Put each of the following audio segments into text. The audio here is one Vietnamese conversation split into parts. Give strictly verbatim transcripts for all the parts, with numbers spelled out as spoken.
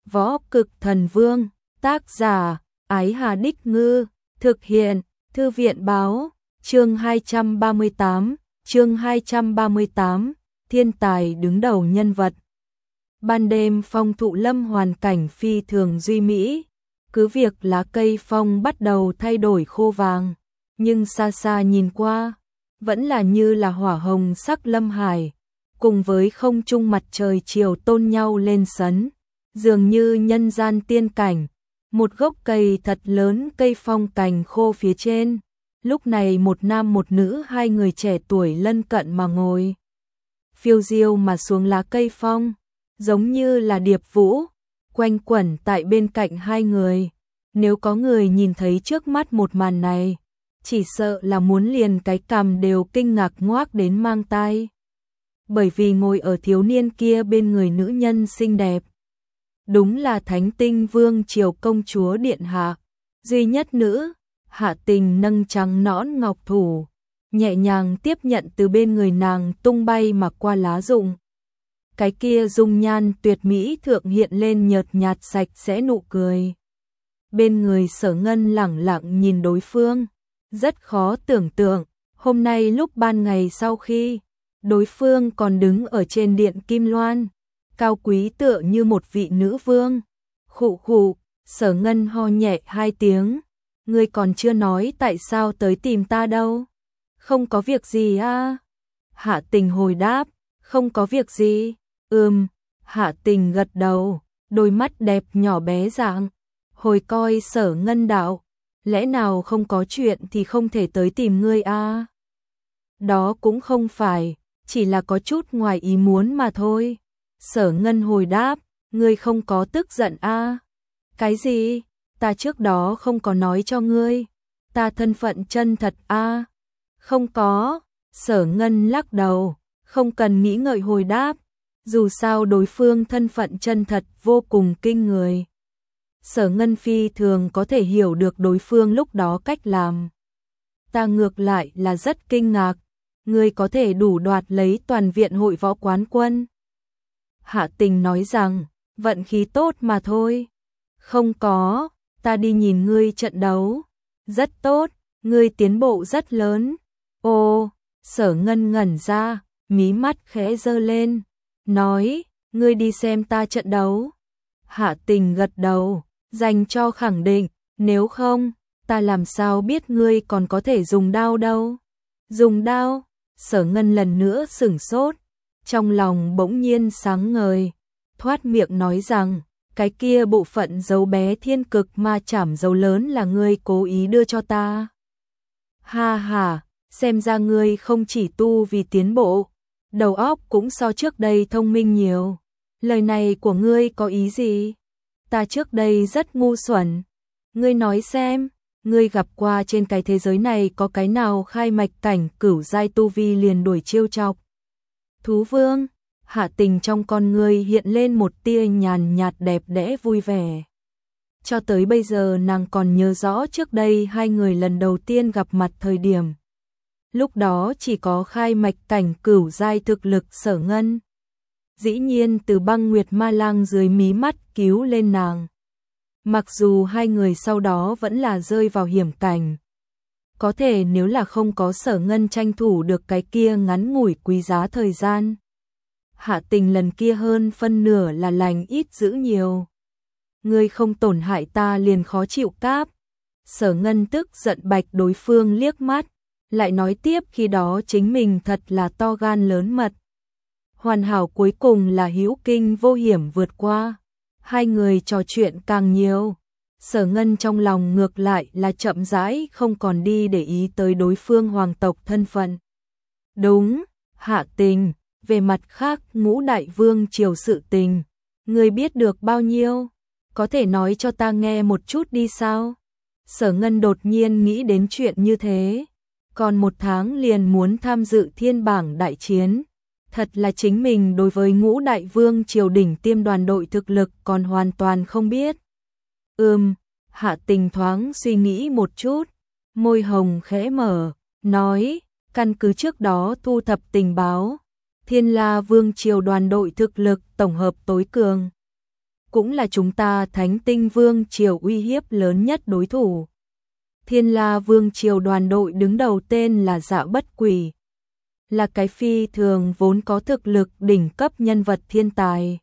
Võ Cực Thần Vương, tác giả, Ái Hà Đích Ngư, thực hiện, Thư viện Báo, chương hai trăm ba mươi tám, chương hai trăm ba mươi tám, thiên tài đứng đầu nhân vật. Ban đêm phong thụ lâm hoàn cảnh phi thường duy mỹ, cứ việc lá cây phong bắt đầu thay đổi khô vàng, nhưng xa xa nhìn qua, vẫn là như là hỏa hồng sắc lâm hải, cùng với không trung mặt trời chiều tôn nhau lên sấn, dường như nhân gian tiên cảnh. Một gốc cây thật lớn, cây phong cành khô phía trên, lúc này một nam một nữ hai người trẻ tuổi lân cận mà ngồi, phiêu diêu mà xuống lá cây phong, giống như là điệp vũ, quanh quẩn tại bên cạnh hai người. Nếu có người nhìn thấy trước mắt một màn này, chỉ sợ là muốn liền cái cằm đều kinh ngạc ngoác đến mang tai. Bởi vì ngồi ở thiếu niên kia bên người nữ nhân xinh đẹp, đúng là Thánh Tinh Vương triều công chúa điện hạ, duy nhất nữ. Hạ Tình nâng trắng nõn ngọc thủ, nhẹ nhàng tiếp nhận từ bên người nàng tung bay mà qua lá rụng. Cái kia dung nhan tuyệt mỹ thượng hiện lên nhợt nhạt sạch sẽ nụ cười. Bên người Sở Ngân lẳng lặng nhìn đối phương, rất khó tưởng tượng, hôm nay lúc ban ngày sau khi đối phương còn đứng ở trên điện Kim Loan, cao quý tựa như một vị nữ vương. Khụ khụ, Sở Ngân ho nhẹ hai tiếng, ngươi còn chưa nói tại sao tới tìm ta đâu. Không có việc gì à? Hạ Tình hồi đáp, không có việc gì. Ừm, Hạ Tình gật đầu, đôi mắt đẹp nhỏ bé dạng, hồi coi Sở Ngân đạo, lẽ nào không có chuyện thì không thể tới tìm ngươi à? Đó cũng không phải, chỉ là có chút ngoài ý muốn mà thôi. Sở Ngân hồi đáp, ngươi không có tức giận à? Cái gì? Ta trước đó không có nói cho ngươi, ta thân phận chân thật à? Không có. Sở Ngân lắc đầu, không cần nghĩ ngợi hồi đáp, dù sao đối phương thân phận chân thật vô cùng kinh người. Sở Ngân phi thường có thể hiểu được đối phương lúc đó cách làm. Ta ngược lại là rất kinh ngạc, ngươi có thể đủ đoạt lấy toàn viện hội võ quán quân. Hạ Tình nói rằng, vận khí tốt mà thôi. Không có, ta đi nhìn ngươi trận đấu. Rất tốt, ngươi tiến bộ rất lớn. Ồ, Sở Ngân ngẩn ra, mí mắt khẽ giơ lên, nói, ngươi đi xem ta trận đấu. Hạ Tình gật đầu, dành cho khẳng định, nếu không, ta làm sao biết ngươi còn có thể dùng đao đâu. Dùng đao? Sở Ngân lần nữa sửng sốt, trong lòng bỗng nhiên sáng ngời, thoát miệng nói rằng, cái kia bộ phận dấu bé thiên cực ma chảm dấu lớn là ngươi cố ý đưa cho ta. Ha ha, xem ra ngươi không chỉ tu vì tiến bộ, đầu óc cũng so trước đây thông minh nhiều. Lời này của ngươi có ý gì? Ta trước đây rất ngu xuẩn. Ngươi nói xem, ngươi gặp qua trên cái thế giới này có cái nào khai mạch cảnh cửu giai tu vi liền đuổi chiêu chọc thú vương? Hạ Tình trong con ngươi hiện lên một tia nhàn nhạt đẹp đẽ vui vẻ. Cho tới bây giờ nàng còn nhớ rõ trước đây hai người lần đầu tiên gặp mặt thời điểm. Lúc đó chỉ có khai mạch cảnh cửu giai thực lực Sở Ngân. Dĩ nhiên từ Băng Nguyệt Ma Lang dưới mí mắt cứu lên nàng. Mặc dù hai người sau đó vẫn là rơi vào hiểm cảnh. Có thể nếu là không có Sở Ngân tranh thủ được cái kia ngắn ngủi quý giá thời gian, Hạ Tình lần kia hơn phân nửa là lành ít dữ nhiều. Ngươi không tổn hại ta liền khó chịu cáp. Sở Ngân tức giận bạch đối phương liếc mắt, lại nói tiếp khi đó chính mình thật là to gan lớn mật. Hoàn hảo cuối cùng là hữu kinh vô hiểm vượt qua. Hai người trò chuyện càng nhiều, Sở Ngân trong lòng ngược lại là chậm rãi không còn đi để ý tới đối phương hoàng tộc thân phận. Đúng, Hạ Tình, về mặt khác Ngũ Đại Vương triều sự tình, ngươi biết được bao nhiêu? Có thể nói cho ta nghe một chút đi sao? Sở Ngân đột nhiên nghĩ đến chuyện như thế. Còn một tháng liền muốn tham dự thiên bảng đại chiến. Thật là chính mình đối với Ngũ Đại Vương triều đỉnh tiêm đoàn đội thực lực còn hoàn toàn không biết. Ừm, Hạ Tình thoáng suy nghĩ một chút, môi hồng khẽ mở, nói, căn cứ trước đó thu thập tình báo, Thiên La Vương triều đoàn đội thực lực tổng hợp tối cường. cũng là chúng ta Thánh Tinh Vương triều uy hiếp lớn nhất đối thủ. Thiên La Vương triều đoàn đội đứng đầu tên là Dạ Bất Quỷ, là cái phi thường vốn có thực lực đỉnh cấp nhân vật thiên tài.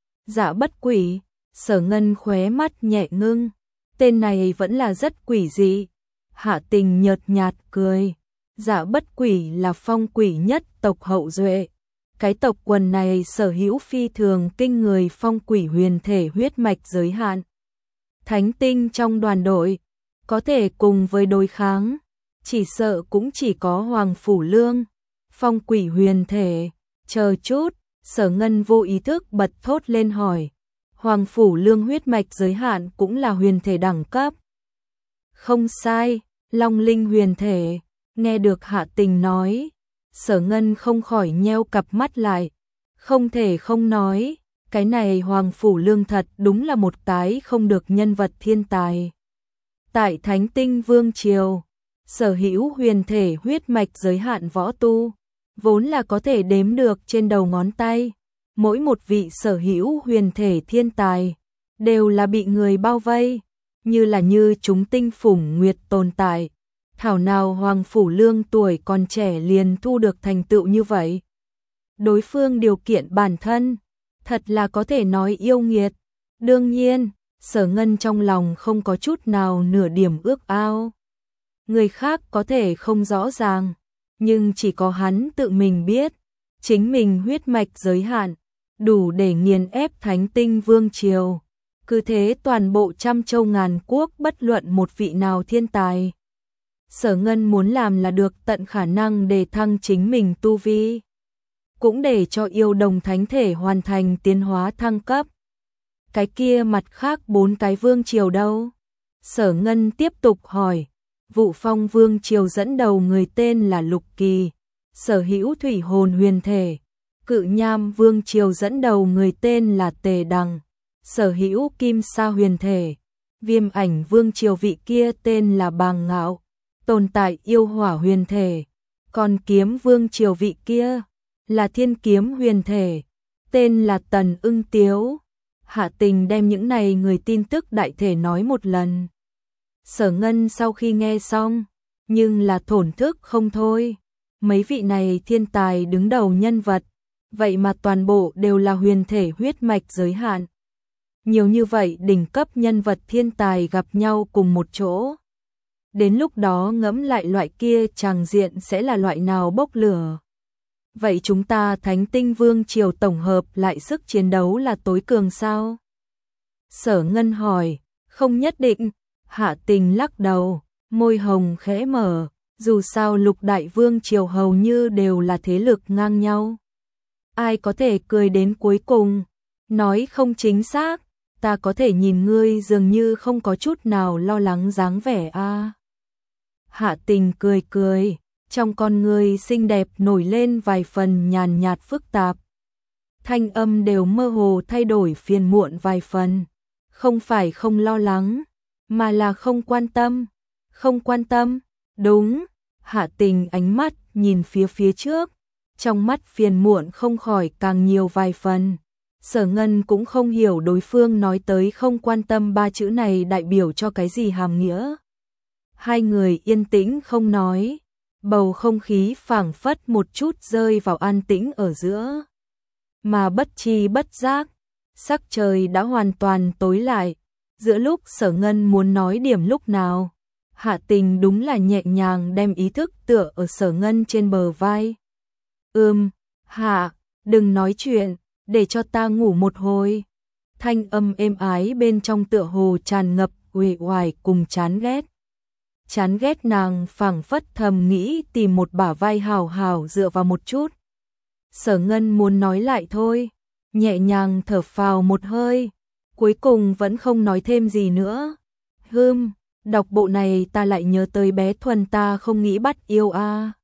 Dạ Bất Quỷ, Sở Ngân khóe mắt nhẹ ngưng, tên này vẫn là rất quỷ dị. Hạ Tình nhợt nhạt cười, Dạ Bất Quỷ là phong quỷ nhất tộc hậu duệ. Cái tộc quần này sở hữu phi thường kinh người phong quỷ huyền thể huyết mạch giới hạn. Thánh tinh trong đoàn đội, có thể cùng với đối kháng, chỉ sợ cũng chỉ có Hoàng Phủ Lương. Phong quỷ huyền thể, chờ chút, Sở Ngân vô ý thức bật thốt lên hỏi. Hoàng Phủ Lương huyết mạch giới hạn cũng là huyền thể đẳng cấp. Không sai, Long Linh huyền thể, nghe được Hạ Tình nói. Sở Ngân không khỏi nheo cặp mắt lại, không thể không nói, cái này Hoàng Phủ Lương thật đúng là một cái không được nhân vật thiên tài. Tại Thánh Tinh Vương triều, sở hữu huyền thể huyết mạch giới hạn võ tu, vốn là có thể đếm được trên đầu ngón tay. Mỗi một vị sở hữu huyền thể thiên tài đều là bị người bao vây, như là như chúng tinh phủng nguyệt tồn tại. Thảo nào Hoàng Phủ Lương tuổi còn trẻ liền thu được thành tựu như vậy. Đối phương điều kiện bản thân, thật là có thể nói yêu nghiệt. Đương nhiên, Sở Ngân trong lòng không có chút nào nửa điểm ước ao. Người khác có thể không rõ ràng, nhưng chỉ có hắn tự mình biết, chính mình huyết mạch giới hạn, đủ để nghiền ép Thánh Tinh Vương triều. Cứ thế toàn bộ trăm châu ngàn quốc bất luận một vị nào thiên tài. Sở Ngân muốn làm là được tận khả năng để thăng chính mình tu vi, cũng để cho yêu đồng thánh thể hoàn thành tiến hóa thăng cấp. Cái kia mặt khác bốn cái vương triều đâu? Sở Ngân tiếp tục hỏi. Vụ Phong Vương triều dẫn đầu người tên là Lục Kỳ, sở hữu thủy hồn huyền thể. Cự Nham Vương triều dẫn đầu người tên là Tề Đằng, sở hữu kim sa huyền thể. Viêm Ảnh Vương triều vị kia tên là Bàng Ngạo, tồn tại yêu hỏa huyền thể. Còn Kiếm Vương triều vị kia là thiên kiếm huyền thể, tên là Tần Ưng Tiếu. Hạ Tình đem những này người tin tức đại thể nói một lần. Sở Ngân sau khi nghe xong, nhưng là thổn thức không thôi. Mấy vị này thiên tài đứng đầu nhân vật, vậy mà toàn bộ đều là huyền thể huyết mạch giới hạn. Nhiều như vậy đỉnh cấp nhân vật thiên tài gặp nhau cùng một chỗ. Đến lúc đó ngẫm lại loại kia tràng diện sẽ là loại nào bốc lửa. Vậy chúng ta Thánh Tinh Vương triều tổng hợp lại sức chiến đấu là tối cường sao? Sở Ngân hỏi, không nhất định. Hạ Tình lắc đầu, môi hồng khẽ mở, dù sao lục đại vương triều hầu như đều là thế lực ngang nhau. Ai có thể cười đến cuối cùng? Nói không chính xác, ta có thể nhìn ngươi dường như không có chút nào lo lắng dáng vẻ a. À. Hạ Tình cười cười, trong con ngươi xinh đẹp nổi lên vài phần nhàn nhạt phức tạp. Thanh âm đều mơ hồ thay đổi phiền muộn vài phần, không phải không lo lắng, mà là không quan tâm. Không quan tâm, đúng. Hạ Tình ánh mắt nhìn phía phía trước, trong mắt phiền muộn không khỏi càng nhiều vài phần. Sở Ngân cũng không hiểu đối phương nói tới không quan tâm ba chữ này đại biểu cho cái gì hàm nghĩa. Hai người yên tĩnh không nói, bầu không khí phảng phất một chút rơi vào an tĩnh ở giữa. Mà bất chi bất giác, sắc trời đã hoàn toàn tối lại. Giữa lúc Sở Ngân muốn nói điểm lúc nào, Hạ Tình đúng là nhẹ nhàng đem ý thức tựa ở Sở Ngân trên bờ vai. Ừm, Hạ, đừng nói chuyện, để cho ta ngủ một hồi. Thanh âm êm ái bên trong tựa hồ tràn ngập uể oải cùng chán ghét. Chán ghét nàng phảng phất thầm nghĩ tìm một bả vai hào hào dựa vào một chút. Sở Ngân muốn nói lại thôi, nhẹ nhàng thở phào một hơi. Cuối cùng vẫn không nói thêm gì nữa. Hừm, đọc bộ này ta lại nhớ tới bé Thuần ta không nghĩ bắt yêu a. À.